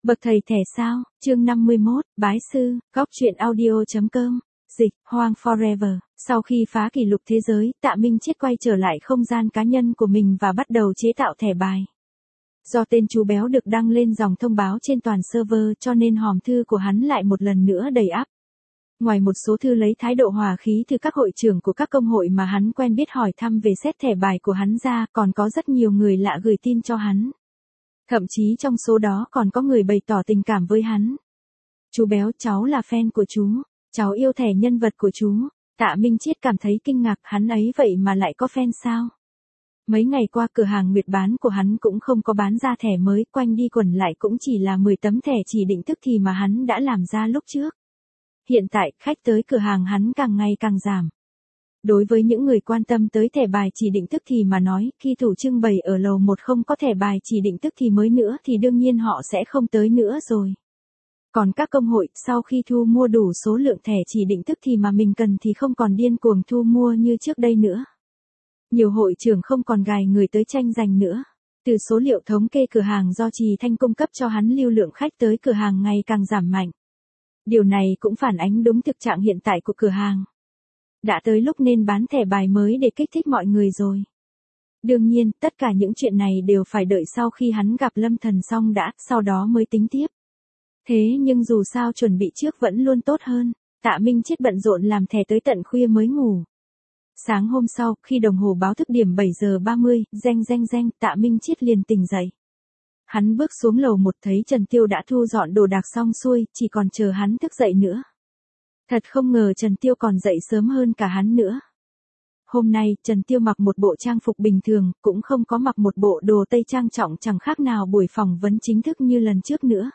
Bậc thầy thẻ sao, chương 51, bái sư, góc truyện audio.com, dịch, Hoang Forever. Sau khi phá kỷ lục thế giới, Tạ Minh Chiết quay trở lại không gian cá nhân của mình và bắt đầu chế tạo thẻ bài. Do tên chú béo được đăng lên dòng thông báo trên toàn server cho nên hòm thư của hắn lại một lần nữa đầy ắp. Ngoài một số thư lấy thái độ hòa khí từ các hội trưởng của các công hội mà hắn quen biết hỏi thăm về set thẻ bài của hắn ra, còn có rất nhiều người lạ gửi tin cho hắn. Thậm chí trong số đó còn có người bày tỏ tình cảm với hắn. Chú béo, cháu là fan của chú, cháu yêu thẻ nhân vật của chú. Tạ Minh Chiết cảm thấy kinh ngạc, hắn ấy vậy mà lại có fan sao? Mấy ngày qua cửa hàng nguyệt bán của hắn cũng không có bán ra thẻ mới, quanh đi quẩn lại cũng chỉ là 10 tấm thẻ chỉ định tức thì mà hắn đã làm ra lúc trước. Hiện tại, khách tới cửa hàng hắn càng ngày càng giảm. Đối với những người quan tâm tới thẻ bài chỉ định tức thì mà nói, khi thủ trưng bày ở lầu 1 không có thẻ bài chỉ định tức thì mới nữa thì đương nhiên họ sẽ không tới nữa rồi. Còn các công hội, sau khi thu mua đủ số lượng thẻ chỉ định tức thì mà mình cần thì không còn điên cuồng thu mua như trước đây nữa. Nhiều hội trưởng không còn gài người tới tranh giành nữa. Từ số liệu thống kê cửa hàng do Trì Thanh cung cấp cho hắn, lưu lượng khách tới cửa hàng ngày càng giảm mạnh. Điều này cũng phản ánh đúng thực trạng hiện tại của cửa hàng. Đã tới lúc nên bán thẻ bài mới để kích thích mọi người rồi. Đương nhiên, tất cả những chuyện này đều phải đợi sau khi hắn gặp Lâm Thần xong đã, sau đó mới tính tiếp. Thế nhưng dù sao chuẩn bị trước vẫn luôn tốt hơn. Tạ Minh Chiết bận rộn làm thẻ tới tận khuya mới ngủ. Sáng hôm sau, khi đồng hồ báo thức điểm 7 giờ 30, reng reng reng, Tạ Minh Chiết liền tỉnh dậy. Hắn bước xuống lầu 1 thấy Trần Tiêu đã thu dọn đồ đạc xong xuôi, chỉ còn chờ hắn thức dậy nữa. Thật không ngờ Trần Tiêu còn dậy sớm hơn cả hắn nữa. Hôm nay, Trần Tiêu mặc một bộ trang phục bình thường, cũng không có mặc một bộ đồ tây trang trọng, chẳng khác nào buổi phỏng vấn chính thức như lần trước nữa.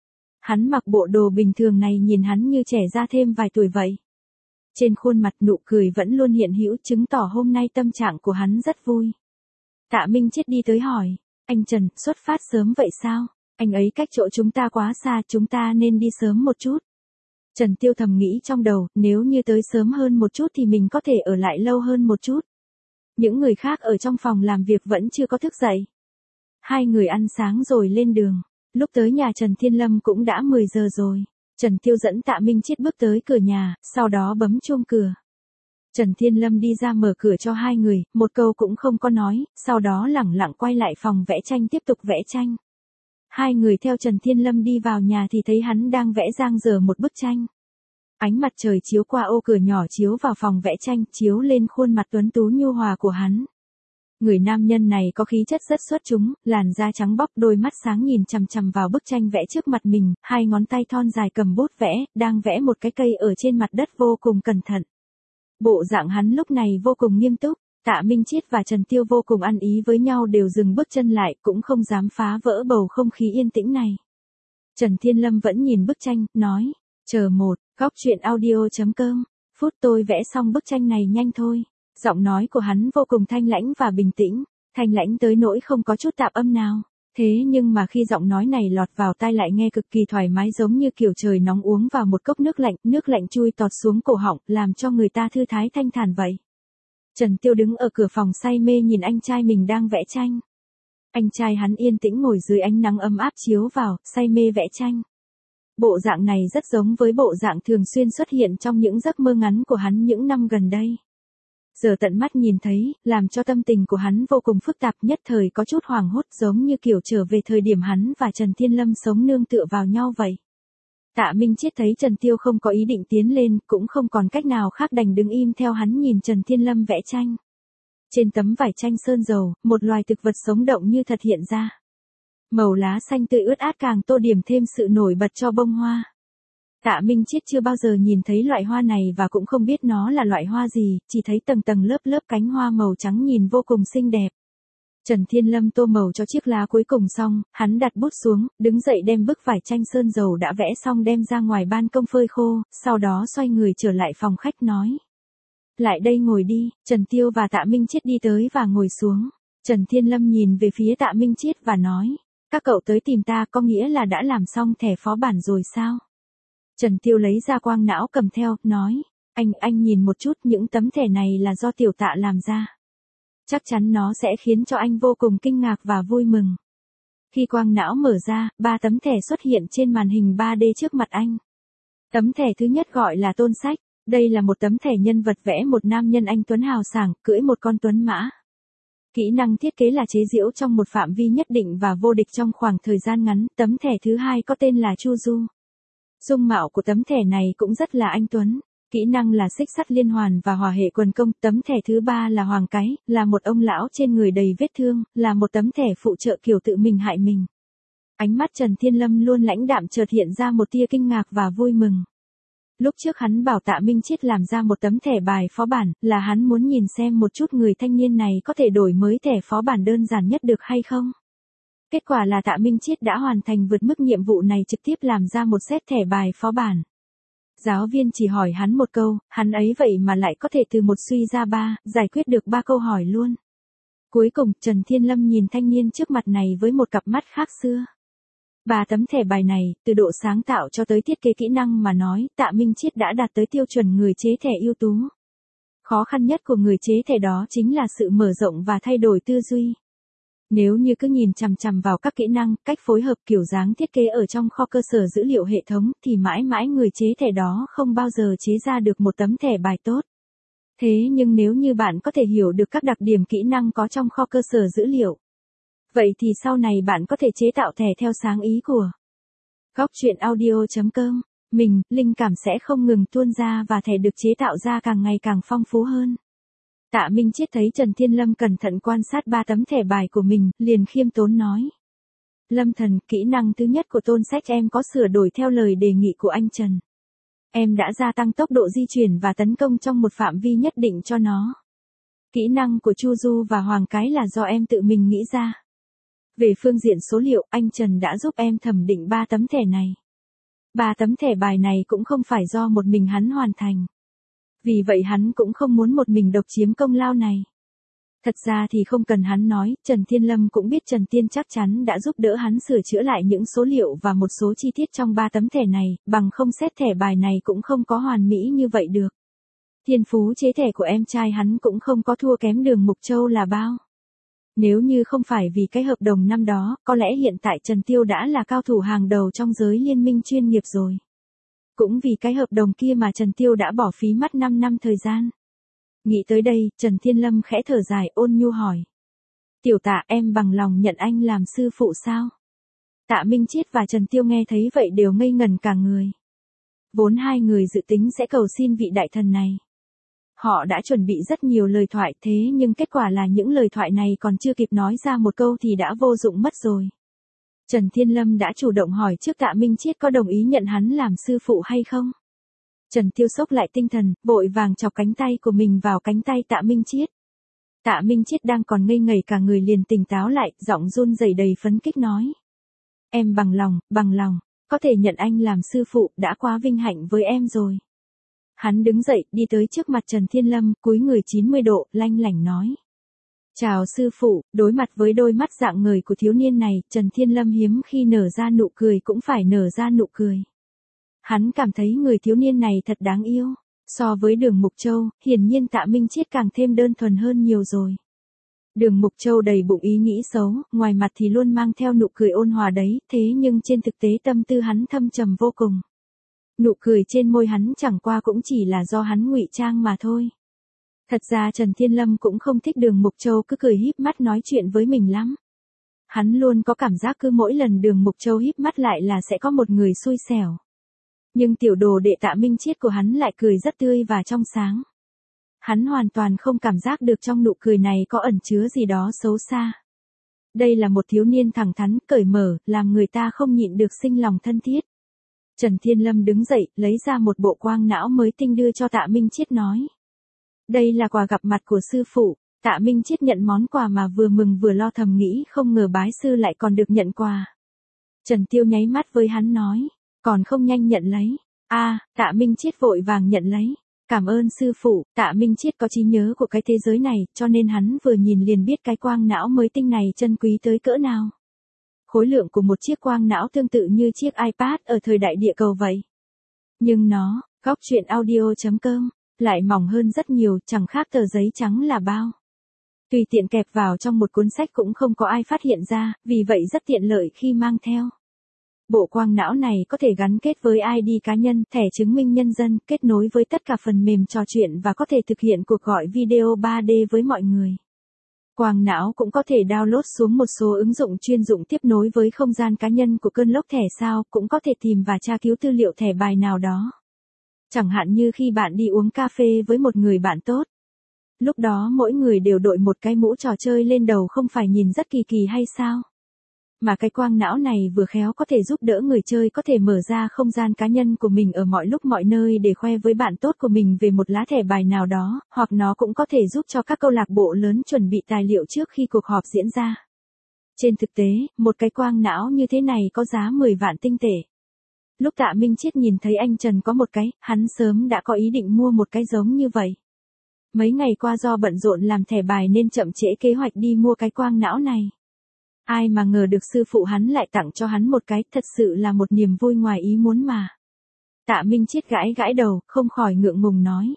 Hắn mặc bộ đồ bình thường này nhìn hắn như trẻ ra thêm vài tuổi vậy. Trên khuôn mặt nụ cười vẫn luôn hiện hữu, chứng tỏ hôm nay tâm trạng của hắn rất vui. Tạ Minh Chiết đi tới hỏi, anh Trần, xuất phát sớm vậy sao? Anh ấy cách chỗ chúng ta quá xa, chúng ta nên đi sớm một chút. Trần Tiêu thầm nghĩ trong đầu, nếu như tới sớm hơn một chút thì mình có thể ở lại lâu hơn một chút. Những người khác ở trong phòng làm việc vẫn chưa có thức dậy. Hai người ăn sáng rồi lên đường. Lúc tới nhà Trần Thiên Lâm cũng đã 10 giờ rồi. Trần Tiêu dẫn Tạ Minh Chiết bước tới cửa nhà, sau đó bấm chuông cửa. Trần Thiên Lâm đi ra mở cửa cho hai người, một câu cũng không có nói, sau đó lẳng lặng quay lại phòng vẽ tranh tiếp tục vẽ tranh. Hai người theo Trần Thiên Lâm đi vào nhà thì thấy hắn đang vẽ dang dở một bức tranh. Ánh mặt trời chiếu qua ô cửa nhỏ chiếu vào phòng vẽ tranh, chiếu lên khuôn mặt tuấn tú nhu hòa của hắn. Người nam nhân này có khí chất rất xuất chúng, làn da trắng bóc, đôi mắt sáng nhìn chằm chằm vào bức tranh vẽ trước mặt mình, hai ngón tay thon dài cầm bút vẽ, đang vẽ một cái cây ở trên mặt đất vô cùng cẩn thận. Bộ dạng hắn lúc này vô cùng nghiêm túc. Tạ Minh Chiết và Trần Tiêu vô cùng ăn ý với nhau, đều dừng bước chân lại, cũng không dám phá vỡ bầu không khí yên tĩnh này. Trần Thiên Lâm vẫn nhìn bức tranh, nói, chờ một, góc truyện audio.com, phút tôi vẽ xong bức tranh này nhanh thôi. Giọng nói của hắn vô cùng thanh lãnh và bình tĩnh, thanh lãnh tới nỗi không có chút tạp âm nào. Thế nhưng mà khi giọng nói này lọt vào tai lại nghe cực kỳ thoải mái, giống như kiểu trời nóng uống vào một cốc nước lạnh chui tọt xuống cổ họng, làm cho người ta thư thái thanh thản vậy. Trần Tiêu đứng ở cửa phòng say mê nhìn anh trai mình đang vẽ tranh. Anh trai hắn yên tĩnh ngồi dưới ánh nắng ấm áp chiếu vào, say mê vẽ tranh. Bộ dạng này rất giống với bộ dạng thường xuyên xuất hiện trong những giấc mơ ngắn của hắn những năm gần đây. Giờ tận mắt nhìn thấy, làm cho tâm tình của hắn vô cùng phức tạp, nhất thời có chút hoảng hốt, giống như kiểu trở về thời điểm hắn và Trần Thiên Lâm sống nương tựa vào nhau vậy. Tạ Minh Chiết thấy Trần Tiêu không có ý định tiến lên, cũng không còn cách nào khác đành đứng im theo hắn nhìn Trần Thiên Lâm vẽ tranh. Trên tấm vải tranh sơn dầu, một loài thực vật sống động như thật hiện ra. Màu lá xanh tươi ướt át càng tô điểm thêm sự nổi bật cho bông hoa. Tạ Minh Chiết chưa bao giờ nhìn thấy loại hoa này và cũng không biết nó là loại hoa gì, chỉ thấy tầng tầng lớp lớp cánh hoa màu trắng nhìn vô cùng xinh đẹp. Trần Thiên Lâm tô màu cho chiếc lá cuối cùng xong, hắn đặt bút xuống, đứng dậy đem bức vải tranh sơn dầu đã vẽ xong đem ra ngoài ban công phơi khô, sau đó xoay người trở lại phòng khách nói. Lại đây ngồi đi. Trần Tiêu và Tạ Minh Chiết đi tới và ngồi xuống. Trần Thiên Lâm nhìn về phía Tạ Minh Chiết và nói, các cậu tới tìm ta có nghĩa là đã làm xong thẻ phó bản rồi sao? Trần Tiêu lấy ra quang não cầm theo, nói, anh nhìn một chút, những tấm thẻ này là do tiểu Tạ làm ra. Chắc chắn nó sẽ khiến cho anh vô cùng kinh ngạc và vui mừng. Khi quang não mở ra, 3 tấm thẻ xuất hiện trên màn hình 3D trước mặt anh. Tấm thẻ thứ nhất gọi là Tôn Sách. Đây là một tấm thẻ nhân vật vẽ một nam nhân anh tuấn hào sảng, cưỡi một con tuấn mã. Kỹ năng thiết kế là chế giễu trong một phạm vi nhất định và vô địch trong khoảng thời gian ngắn. Tấm thẻ thứ hai có tên là Chu Du. Dung mạo của tấm thẻ này cũng rất là anh tuấn. Kỹ năng là xích sắt liên hoàn và hỏa hệ quần công. Tấm thẻ thứ ba là Hoàng Cái, là một ông lão trên người đầy vết thương, là một tấm thẻ phụ trợ kiểu tự mình hại mình. Ánh mắt Trần Thiên Lâm luôn lãnh đạm chợt hiện ra một tia kinh ngạc và vui mừng. Lúc trước hắn bảo Tạ Minh Chiết làm ra một tấm thẻ bài phó bản, là hắn muốn nhìn xem một chút người thanh niên này có thể đổi mới thẻ phó bản đơn giản nhất được hay không. Kết quả là Tạ Minh Chiết đã hoàn thành vượt mức nhiệm vụ này, trực tiếp làm ra một set thẻ bài phó bản. Giáo viên chỉ hỏi hắn một câu, hắn ấy vậy mà lại có thể từ một suy ra 3, giải quyết được 3 câu hỏi luôn. Cuối cùng, Trần Thiên Lâm nhìn thanh niên trước mặt này với một cặp mắt khác xưa. 3 tấm thẻ bài này, từ độ sáng tạo cho tới thiết kế kỹ năng mà nói, Tạ Minh Chiết đã đạt tới tiêu chuẩn người chế thẻ ưu tú. Khó khăn nhất của người chế thẻ đó chính là sự mở rộng và thay đổi tư duy. Nếu như cứ nhìn chằm chằm vào các kỹ năng, cách phối hợp, kiểu dáng thiết kế ở trong kho cơ sở dữ liệu hệ thống, thì mãi mãi người chế thẻ đó không bao giờ chế ra được một tấm thẻ bài tốt. Thế nhưng nếu như bạn có thể hiểu được các đặc điểm kỹ năng có trong kho cơ sở dữ liệu, vậy thì sau này bạn có thể chế tạo thẻ theo sáng ý của Góc Truyện Audio.com. Linh cảm sẽ không ngừng tuôn ra và thẻ được chế tạo ra càng ngày càng phong phú hơn. Tạ Minh Chiết thấy Trần Thiên Lâm cẩn thận quan sát 3 tấm thẻ bài của mình, liền khiêm tốn nói. Lâm thần, kỹ năng thứ nhất của Tôn Sách em có sửa đổi theo lời đề nghị của anh Trần. Em đã gia tăng tốc độ di chuyển và tấn công trong một phạm vi nhất định cho nó. Kỹ năng của Chu Du và Hoàng Cái là do em tự mình nghĩ ra. Về phương diện số liệu, anh Trần đã giúp em thẩm định 3 tấm thẻ này. 3 tấm thẻ bài này cũng không phải do một mình hắn hoàn thành. Vì vậy hắn cũng không muốn một mình độc chiếm công lao này. Thật ra thì không cần hắn nói, Trần Thiên Lâm cũng biết Trần Tiên chắc chắn đã giúp đỡ hắn sửa chữa lại những số liệu và một số chi tiết trong 3 tấm thẻ này, bằng không xét thẻ bài này cũng không có hoàn mỹ như vậy được. Thiên phú chế thẻ của em trai hắn cũng không có thua kém Đường Mục Châu là bao. Nếu như không phải vì cái hợp đồng năm đó, có lẽ hiện tại Trần Tiêu đã là cao thủ hàng đầu trong giới liên minh chuyên nghiệp rồi. Cũng vì cái hợp đồng kia mà Trần Tiêu đã bỏ phí mất 5 năm thời gian. Nghĩ tới đây, Trần Thiên Lâm khẽ thở dài, ôn nhu hỏi. Tiểu Tạ, em bằng lòng nhận anh làm sư phụ sao? Tạ Minh Chiết và Trần Tiêu nghe thấy vậy đều ngây ngẩn cả người. Vốn hai người dự tính sẽ cầu xin vị đại thần này. Họ đã chuẩn bị rất nhiều lời thoại, thế nhưng kết quả là những lời thoại này còn chưa kịp nói ra một câu thì đã vô dụng mất rồi. Trần Thiên Lâm đã chủ động hỏi trước Tạ Minh Chiết có đồng ý nhận hắn làm sư phụ hay không. Trần Tiêu sốc lại tinh thần, vội vàng chọc cánh tay của mình vào cánh tay Tạ Minh Chiết. Tạ Minh Chiết đang còn ngây ngây cả người liền tỉnh táo lại, giọng run rẩy đầy phấn khích nói. Em bằng lòng, có thể nhận anh làm sư phụ đã quá vinh hạnh với em rồi. Hắn đứng dậy, đi tới trước mặt Trần Thiên Lâm, cúi người 90 độ, lanh lảnh nói. Chào sư phụ, đối mặt với đôi mắt rạng ngời của thiếu niên này, Trần Thiên Lâm hiếm khi nở ra nụ cười cũng phải nở ra nụ cười. Hắn cảm thấy người thiếu niên này thật đáng yêu. So với Đường Mục Châu, hiển nhiên Tạ Minh Chiết càng thêm đơn thuần hơn nhiều rồi. Đường Mục Châu đầy bụng ý nghĩ xấu, ngoài mặt thì luôn mang theo nụ cười ôn hòa đấy, thế nhưng trên thực tế tâm tư hắn thâm trầm vô cùng. Nụ cười trên môi hắn chẳng qua cũng chỉ là do hắn ngụy trang mà thôi. Thật ra Trần Thiên Lâm cũng không thích Đường Mục Châu cứ cười híp mắt nói chuyện với mình lắm. Hắn luôn có cảm giác cứ mỗi lần Đường Mục Châu híp mắt lại là sẽ có một người xui xẻo. Nhưng tiểu đồ đệ Tạ Minh Chiết của hắn lại cười rất tươi và trong sáng. Hắn hoàn toàn không cảm giác được trong nụ cười này có ẩn chứa gì đó xấu xa. Đây là một thiếu niên thẳng thắn, cởi mở, làm người ta không nhịn được sinh lòng thân thiết. Trần Thiên Lâm đứng dậy, lấy ra một bộ quang não mới tinh đưa cho Tạ Minh Chiết nói. Đây là quà gặp mặt của sư phụ. Tạ Minh Chiết nhận món quà mà vừa mừng vừa lo, thầm nghĩ không ngờ bái sư lại còn được nhận quà. Trần Tiêu nháy mắt với hắn nói. Còn không nhanh nhận lấy. Tạ Minh Chiết vội vàng nhận lấy. Cảm ơn sư phụ. Tạ Minh Chiết có trí nhớ của cái thế giới này, cho nên hắn vừa nhìn liền biết cái quang não mới tinh này chân quý tới cỡ nào. Khối lượng của một chiếc quang não tương tự như chiếc iPad ở thời đại địa cầu vậy. Nhưng nó, Góc Truyện Audio.com, lại mỏng hơn rất nhiều, chẳng khác tờ giấy trắng là bao. Tùy tiện kẹp vào trong một cuốn sách cũng không có ai phát hiện ra, vì vậy rất tiện lợi khi mang theo. Bộ quang não này có thể gắn kết với ID cá nhân, thẻ chứng minh nhân dân, kết nối với tất cả phần mềm trò chuyện và có thể thực hiện cuộc gọi video 3D với mọi người. Quang não cũng có thể download xuống một số ứng dụng chuyên dụng tiếp nối với không gian cá nhân của cơn lốc thẻ sao, cũng có thể tìm và tra cứu tư liệu thẻ bài nào đó. Chẳng hạn như khi bạn đi uống cà phê với một người bạn tốt. Lúc đó mỗi người đều đội một cái mũ trò chơi lên đầu, không phải nhìn rất kỳ kỳ hay sao? Mà cái quang não này vừa khéo có thể giúp đỡ người chơi có thể mở ra không gian cá nhân của mình ở mọi lúc mọi nơi để khoe với bạn tốt của mình về một lá thẻ bài nào đó, hoặc nó cũng có thể giúp cho các câu lạc bộ lớn chuẩn bị tài liệu trước khi cuộc họp diễn ra. Trên thực tế, một cái quang não như thế này có giá 10 vạn tinh tệ. Lúc Tạ Minh Chiết nhìn thấy anh Trần có một cái, hắn sớm đã có ý định mua một cái giống như vậy. Mấy ngày qua do bận rộn làm thẻ bài nên chậm trễ kế hoạch đi mua cái quang não này. Ai mà ngờ được sư phụ hắn lại tặng cho hắn một cái, thật sự là một niềm vui ngoài ý muốn mà. Tạ Minh Chiết gãi gãi đầu, không khỏi ngượng ngùng nói.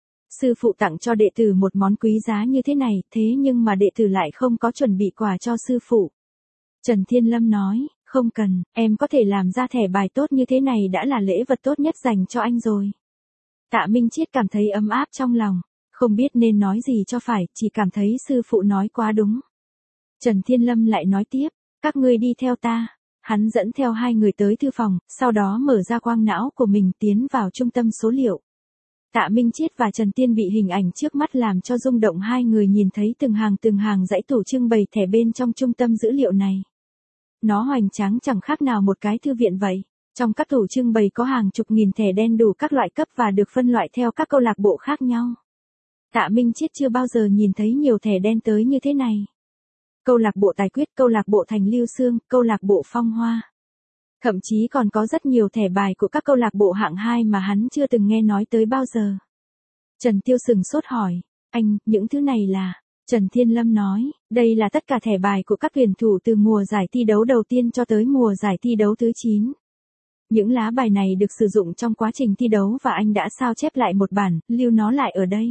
Sư phụ tặng cho đệ tử một món quý giá như thế này, thế nhưng mà đệ tử lại không có chuẩn bị quà cho sư phụ. Trần Thiên Lâm nói, không cần, em có thể làm ra thẻ bài tốt như thế này đã là lễ vật tốt nhất dành cho anh rồi. Tạ Minh Chiết cảm thấy ấm áp trong lòng, không biết nên nói gì cho phải, chỉ cảm thấy sư phụ nói quá đúng. Trần Thiên Lâm lại nói tiếp, các ngươi đi theo ta. Hắn dẫn theo hai người tới thư phòng, sau đó mở ra quang não của mình tiến vào trung tâm số liệu. Tạ Minh Chiết và Trần Tiên bị hình ảnh trước mắt làm cho rung động, hai người nhìn thấy từng hàng dãy tủ trưng bày thẻ bên trong trung tâm dữ liệu này. Nó hoành tráng chẳng khác nào một cái thư viện vậy. Trong các tủ trưng bày có hàng chục nghìn thẻ đen đủ các loại cấp và được phân loại theo các câu lạc bộ khác nhau. Tạ Minh Chiết chưa bao giờ nhìn thấy nhiều thẻ đen tới như thế này. Câu lạc bộ Tài Quyết, câu lạc bộ Thành Lưu Xương, câu lạc bộ Phong Hoa. Thậm chí còn có rất nhiều thẻ bài của các câu lạc bộ hạng 2 mà hắn chưa từng nghe nói tới bao giờ. Trần Tiêu sừng sốt hỏi, anh, những thứ này là... Trần Thiên Lâm nói, đây là tất cả thẻ bài của các tuyển thủ từ mùa giải thi đấu đầu tiên cho tới mùa giải thi đấu thứ 9. Những lá bài này được sử dụng trong quá trình thi đấu và anh đã sao chép lại một bản, lưu nó lại ở đây.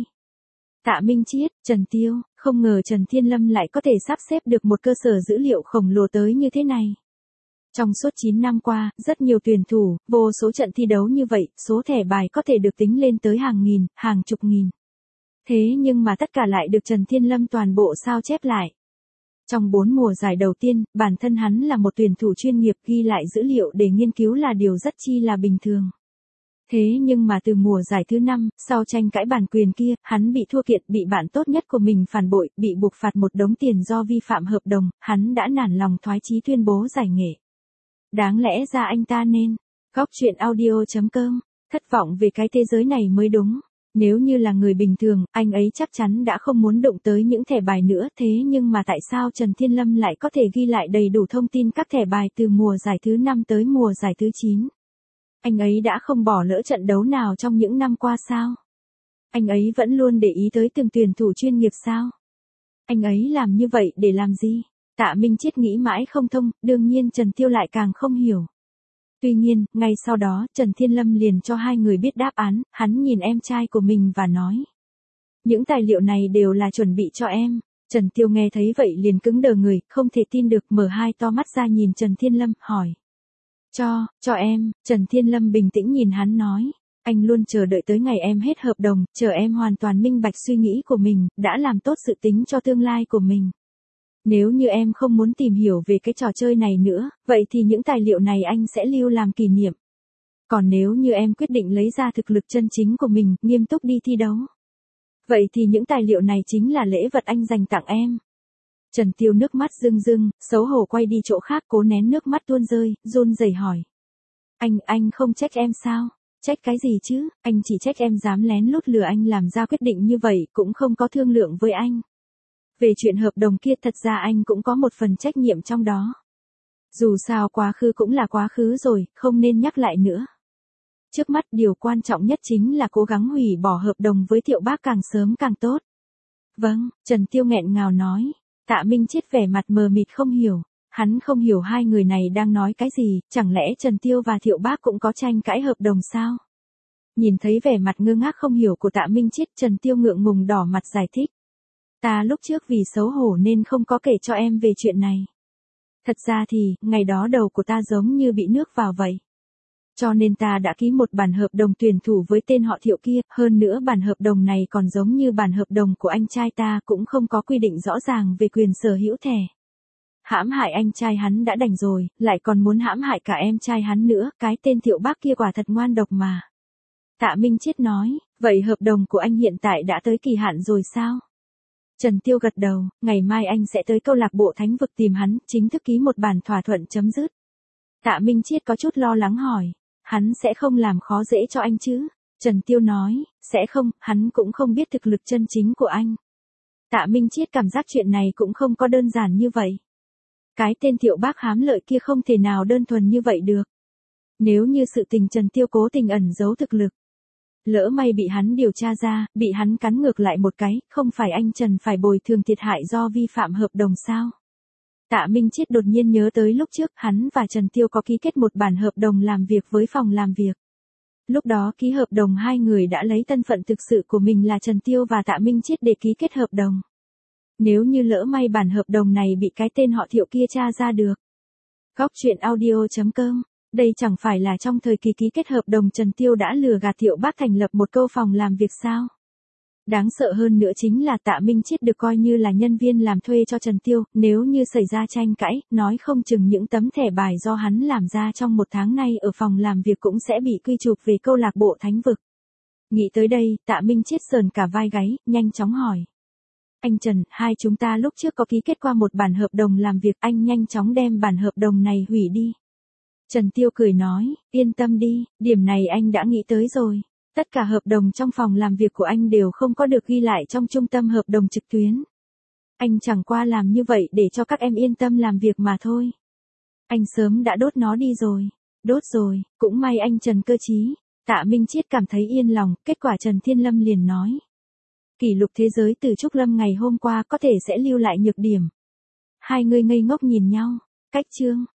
Tạ Minh Chiết, Trần Tiêu, không ngờ Trần Thiên Lâm lại có thể sắp xếp được một cơ sở dữ liệu khổng lồ tới như thế này. Trong suốt 9 năm qua, rất nhiều tuyển thủ, vô số trận thi đấu như vậy, số thẻ bài có thể được tính lên tới hàng nghìn, hàng chục nghìn. Thế nhưng mà tất cả lại được Trần Thiên Lâm toàn bộ sao chép lại. Trong 4 mùa giải đầu tiên, bản thân hắn là một tuyển thủ chuyên nghiệp, ghi lại dữ liệu để nghiên cứu là điều rất chi là bình thường. Thế nhưng mà từ mùa giải thứ 5, sau tranh cãi bản quyền kia, hắn bị thua kiện, bị bạn tốt nhất của mình phản bội, bị buộc phạt một đống tiền do vi phạm hợp đồng, hắn đã nản lòng thoái chí tuyên bố giải nghệ. Đáng lẽ ra anh ta nên, góc chuyện audio.com, thất vọng về cái thế giới này mới đúng. Nếu như là người bình thường, anh ấy chắc chắn đã không muốn đụng tới những thẻ bài nữa, thế nhưng mà tại sao Trần Thiên Lâm lại có thể ghi lại đầy đủ thông tin các thẻ bài từ mùa giải thứ 5 tới mùa giải thứ 9? Anh ấy đã không bỏ lỡ trận đấu nào trong những năm qua sao? Anh ấy vẫn luôn để ý tới từng tuyển thủ chuyên nghiệp sao? Anh ấy làm như vậy để làm gì? Tạ Minh Chiết nghĩ mãi không thông, đương nhiên Trần Tiêu lại càng không hiểu. Tuy nhiên, ngay sau đó, Trần Thiên Lâm liền cho hai người biết đáp án, hắn nhìn em trai của mình và nói. Những tài liệu này đều là chuẩn bị cho em. Trần Tiêu nghe thấy vậy liền cứng đờ người, không thể tin được, mở hai to mắt ra nhìn Trần Thiên Lâm, hỏi. Cho em, Trần Thiên Lâm bình tĩnh nhìn hắn nói. Anh luôn chờ đợi tới ngày em hết hợp đồng, chờ em hoàn toàn minh bạch suy nghĩ của mình, đã làm tốt dự tính cho tương lai của mình. Nếu như em không muốn tìm hiểu về cái trò chơi này nữa, vậy thì những tài liệu này anh sẽ lưu làm kỷ niệm. Còn nếu như em quyết định lấy ra thực lực chân chính của mình, nghiêm túc đi thi đấu, vậy thì những tài liệu này chính là lễ vật anh dành tặng em. Trần Tiêu nước mắt rưng rưng, xấu hổ quay đi chỗ khác, cố nén nước mắt tuôn rơi, run rẩy hỏi. Anh không trách em sao? Trách cái gì chứ, anh chỉ trách em dám lén lút lừa anh làm ra quyết định như vậy, cũng không có thương lượng với anh. Về chuyện hợp đồng kia thật ra anh cũng có một phần trách nhiệm trong đó. Dù sao quá khứ cũng là quá khứ rồi, không nên nhắc lại nữa. Trước mắt điều quan trọng nhất chính là cố gắng hủy bỏ hợp đồng với Thiệu Bác càng sớm càng tốt. Vâng, Trần Tiêu nghẹn ngào nói. Tạ Minh Chiết vẻ mặt mờ mịt không hiểu. Hắn không hiểu hai người này đang nói cái gì, chẳng lẽ Trần Tiêu và Thiệu Bác cũng có tranh cãi hợp đồng sao? Nhìn thấy vẻ mặt ngơ ngác không hiểu của Tạ Minh Chiết, Trần Tiêu ngượng ngùng đỏ mặt giải thích. Ta lúc trước vì xấu hổ nên không có kể cho em về chuyện này. Thật ra thì, ngày đó đầu của ta giống như bị nước vào vậy. Cho nên ta đã ký một bản hợp đồng tuyển thủ với tên họ Thiệu kia, hơn nữa bản hợp đồng này còn giống như bản hợp đồng của anh trai ta, cũng không có quy định rõ ràng về quyền sở hữu thẻ. Hãm hại anh trai hắn đã đành rồi, lại còn muốn hãm hại cả em trai hắn nữa, cái tên Thiệu bác kia quả thật ngoan độc mà. Tạ Minh Chiết nói, vậy hợp đồng của anh hiện tại đã tới kỳ hạn rồi sao? Trần Tiêu gật đầu, ngày mai anh sẽ tới câu lạc bộ Thánh Vực tìm hắn, chính thức ký một bản thỏa thuận chấm dứt. Tạ Minh Chiết có chút lo lắng hỏi, hắn sẽ không làm khó dễ cho anh chứ? Trần Tiêu nói, sẽ không, hắn cũng không biết thực lực chân chính của anh. Tạ Minh Chiết cảm giác chuyện này cũng không có đơn giản như vậy. Cái tên Thiệu bác hám lợi kia không thể nào đơn thuần như vậy được. Nếu như sự tình Trần Tiêu cố tình ẩn giấu thực lực, lỡ may bị hắn điều tra ra, bị hắn cắn ngược lại một cái, không phải anh Trần phải bồi thường thiệt hại do vi phạm hợp đồng sao? Tạ Minh Chiết đột nhiên nhớ tới lúc trước hắn và Trần Tiêu có ký kết một bản hợp đồng làm việc với phòng làm việc. Lúc đó ký hợp đồng hai người đã lấy thân phận thực sự của mình là Trần Tiêu và Tạ Minh Chiết để ký kết hợp đồng. Nếu như lỡ may bản hợp đồng này bị cái tên họ Thiệu kia tra ra được. Góc truyện audio.com, đây chẳng phải là trong thời kỳ ký kết hợp đồng Trần Tiêu đã lừa gạt Thiệu bác thành lập một câu phòng làm việc sao? Đáng sợ hơn nữa chính là Tạ Minh Chiết được coi như là nhân viên làm thuê cho Trần Tiêu, nếu như xảy ra tranh cãi, nói không chừng những tấm thẻ bài do hắn làm ra trong một tháng nay ở phòng làm việc cũng sẽ bị quy chụp về câu lạc bộ Thánh Vực. Nghĩ tới đây, Tạ Minh Chiết sờn cả vai gáy, nhanh chóng hỏi. Anh Trần, hai chúng ta lúc trước có ký kết qua một bản hợp đồng làm việc, anh nhanh chóng đem bản hợp đồng này hủy đi. Trần Tiêu cười nói, yên tâm đi, điểm này anh đã nghĩ tới rồi. Tất cả hợp đồng trong phòng làm việc của anh đều không có được ghi lại trong trung tâm hợp đồng trực tuyến. Anh chẳng qua làm như vậy để cho các em yên tâm làm việc mà thôi. Anh sớm đã đốt nó đi rồi. Đốt rồi, cũng may anh Trần cơ trí. Tạ Minh Chiết cảm thấy yên lòng, kết quả Trần Thiên Lâm liền nói. Kỷ lục thế giới từ Trúc Lâm ngày hôm qua có thể sẽ lưu lại nhược điểm. Hai người ngây ngốc nhìn nhau. Cách chương.